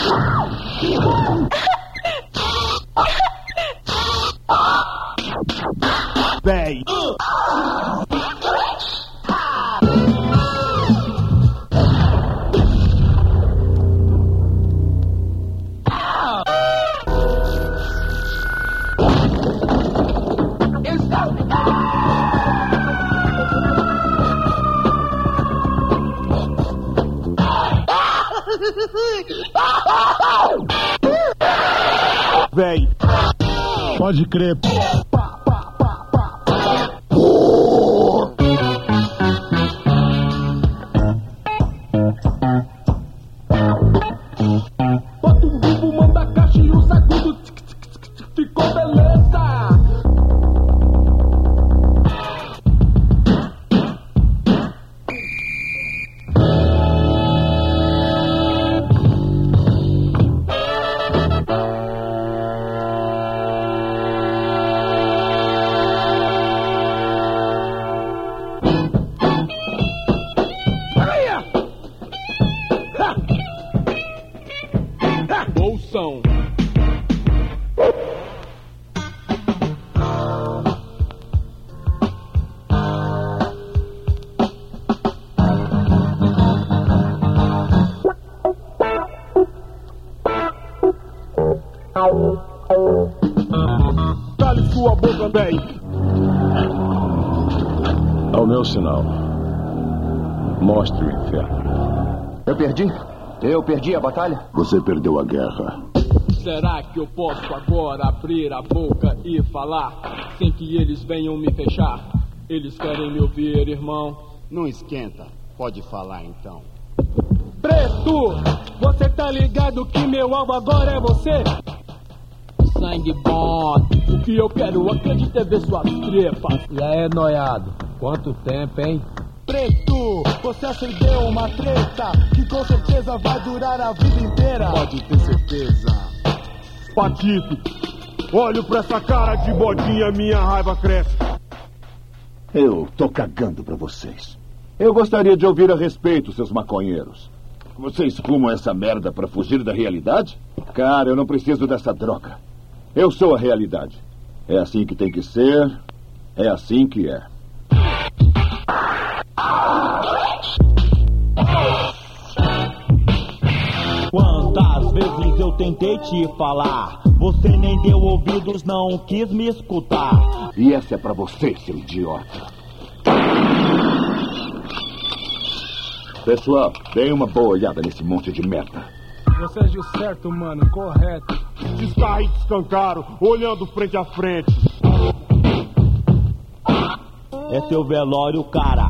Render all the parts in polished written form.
Véi. Véi. Pode crer. Bota um bumbo, manda a caixa e o sacudo. Ficou beleza. Ouçam. Cale sua boca, bem. Ao meu sinal. Mostre o inferno. Eu perdi? Eu perdi a batalha? Você perdeu a guerra. Será que eu posso agora abrir a boca e falar sem que eles venham me fechar? Eles querem me ouvir, irmão. Não esquenta. Pode falar então. Preto, você tá ligado que meu alvo agora é você? Sangue bom. O que eu quero, acredita, é ver suas trepas. E aí, noiado? Quanto tempo, hein? Preto, você acendeu uma treta que com certeza vai durar a vida inteira. Pode ter certeza. Patife, olho pra essa cara de bodinha, minha raiva cresce. Eu tô cagando pra vocês. Eu gostaria de ouvir a respeito, seus maconheiros. Vocês fumam essa merda pra fugir da realidade? Cara, eu não preciso dessa droga. Eu sou a realidade. É assim que tem que ser. É assim que é. Quantas vezes eu tentei te falar, você nem deu ouvidos, não quis me escutar. E essa é pra você, seu idiota. Pessoal, deem uma boa olhada nesse monte de merda. Você agiu certo, mano, correto. Descarre de escancaro, olhando frente a frente. É seu velório, cara.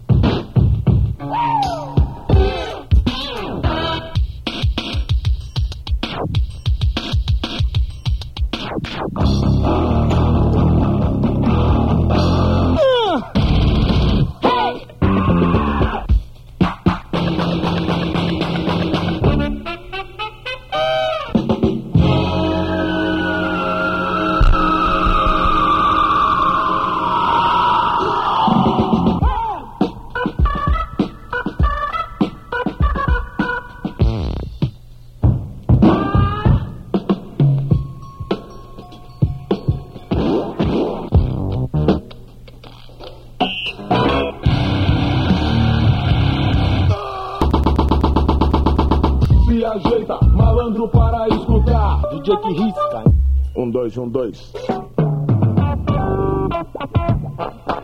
Se ajeita, malandro, para escutar. DJ que risca. 1, 2, 1, 2.